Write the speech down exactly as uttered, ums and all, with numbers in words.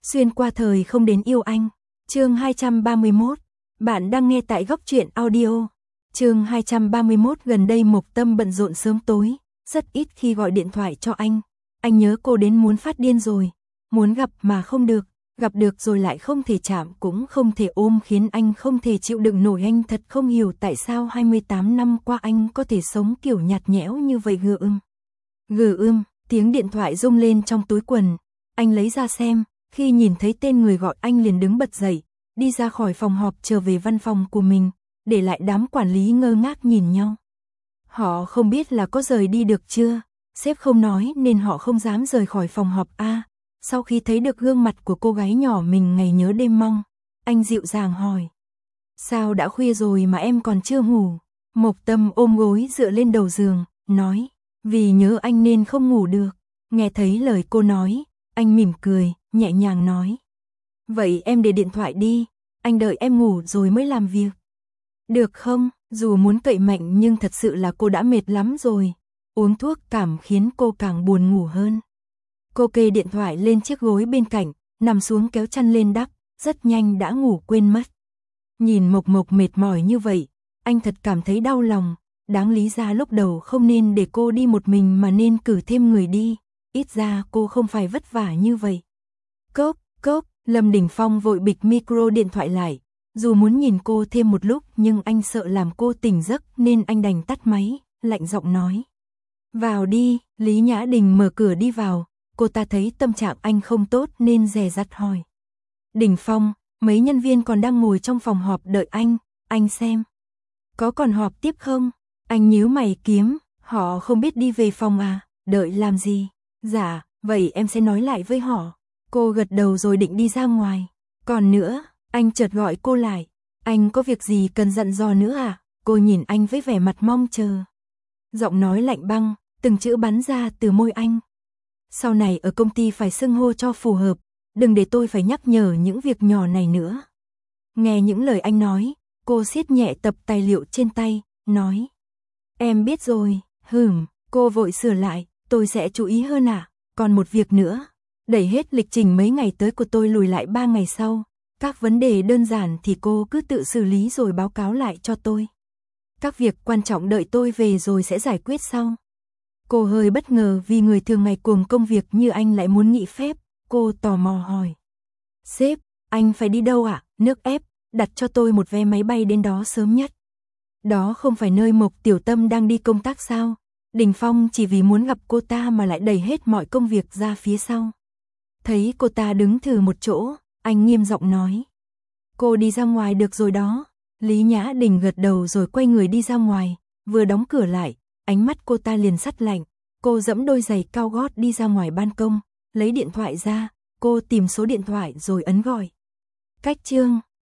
Xuyên qua thời không đến yêu anh. Chương hai trăm ba mươi mốt. Bạn đang nghe tại Góc Truyện Audio. Chương hai trăm ba mươi mốt. Gần đây Mộc Tâm bận rộn sớm tối, rất ít khi gọi điện thoại cho anh. Anh nhớ cô đến muốn phát điên rồi, muốn gặp mà không được, gặp được rồi lại không thể chạm cũng không thể ôm, khiến anh không thể chịu đựng nổi. Anh thật không hiểu tại sao hai mươi tám năm qua anh có thể sống kiểu nhạt nhẽo như vậy. Gừ ưm. Gừ ưm, tiếng điện thoại rung lên trong túi quần. Anh lấy ra xem, khi nhìn thấy tên người gọi anh liền đứng bật dậy, đi ra khỏi phòng họp trở về văn phòng của mình, để lại đám quản lý ngơ ngác nhìn nhau. Họ không biết là có rời đi được chưa, sếp không nói nên họ không dám rời khỏi phòng họp a. Sau khi thấy được gương mặt của cô gái nhỏ mình ngày nhớ đêm mong, anh dịu dàng hỏi: "Sao đã khuya rồi mà em còn chưa ngủ?" Mộc Tâm ôm gối dựa lên đầu giường, nói: "Vì nhớ anh nên không ngủ được." Nghe thấy lời cô nói, anh mỉm cười, nhẹ nhàng nói: "Vậy em để điện thoại đi, anh đợi em ngủ rồi mới làm việc. Được không?" Dù muốn cậy mạnh nhưng thật sự là cô đã mệt lắm rồi. Uống thuốc cảm khiến cô càng buồn ngủ hơn. Cô kê điện thoại lên chiếc gối bên cạnh, nằm xuống kéo chăn lên đắp, rất nhanh đã ngủ quên mất. Nhìn Mộc Mộc mệt mỏi như vậy, anh thật cảm thấy đau lòng. Đáng lý ra lúc đầu không nên để cô đi một mình mà nên cử thêm người đi, ít ra cô không phải vất vả như vậy. Cốp, cốp, Lâm Đình Phong vội bịch micro điện thoại lại. Dù muốn nhìn cô thêm một lúc nhưng anh sợ làm cô tỉnh giấc nên anh đành tắt máy, lạnh giọng nói: "Vào đi." Lý Nhã Đình mở cửa đi vào, cô ta thấy tâm trạng anh không tốt nên dè dặt hỏi: "Đình Phong, mấy nhân viên còn đang ngồi trong phòng họp đợi anh, anh xem. Có còn họp tiếp không?" Anh nhíu mày kiếm, "Họ không biết đi về phòng à, đợi làm gì?" "Dạ, vậy em sẽ nói lại với họ." Cô gật đầu rồi định đi ra ngoài. "Còn nữa," anh chợt gọi cô lại, "anh có việc gì cần dặn dò nữa à?" Cô nhìn anh với vẻ mặt mong chờ. Giọng nói lạnh băng, từng chữ bắn ra từ môi anh: "Sau này ở công ty phải xưng hô cho phù hợp, đừng để tôi phải nhắc nhở những việc nhỏ này nữa." Nghe những lời anh nói, cô siết nhẹ tập tài liệu trên tay, nói: "Em biết rồi." "Hừm." Cô vội sửa lại: "Tôi sẽ chú ý hơn ạ. Còn một việc nữa, đẩy hết lịch trình mấy ngày tới của tôi lùi lại ba ngày sau. Các vấn đề đơn giản thì cô cứ tự xử lý rồi báo cáo lại cho tôi. Các việc quan trọng đợi tôi về rồi sẽ giải quyết sau." Cô hơi bất ngờ vì người thường ngày cuồng công việc như anh lại muốn nghỉ phép. Cô tò mò hỏi: "Sếp, anh phải đi đâu ạ?" "Nước ép, đặt cho tôi một vé máy bay đến đó sớm nhất." "Đó không phải nơi Mộc Tiểu Tâm đang đi công tác sao?" Đình Phong chỉ vì muốn gặp cô ta mà lại đẩy hết mọi công việc ra phía sau. Thấy cô ta đứng thừ một chỗ, anh nghiêm giọng nói: "Cô đi ra ngoài được rồi đó." Lý Nhã Đình gật đầu rồi quay người đi ra ngoài, vừa đóng cửa lại, ánh mắt cô ta liền sắt lạnh. Cô giẫm đôi giày cao gót đi ra ngoài ban công, lấy điện thoại ra, cô tìm số điện thoại rồi ấn gọi. Cách chương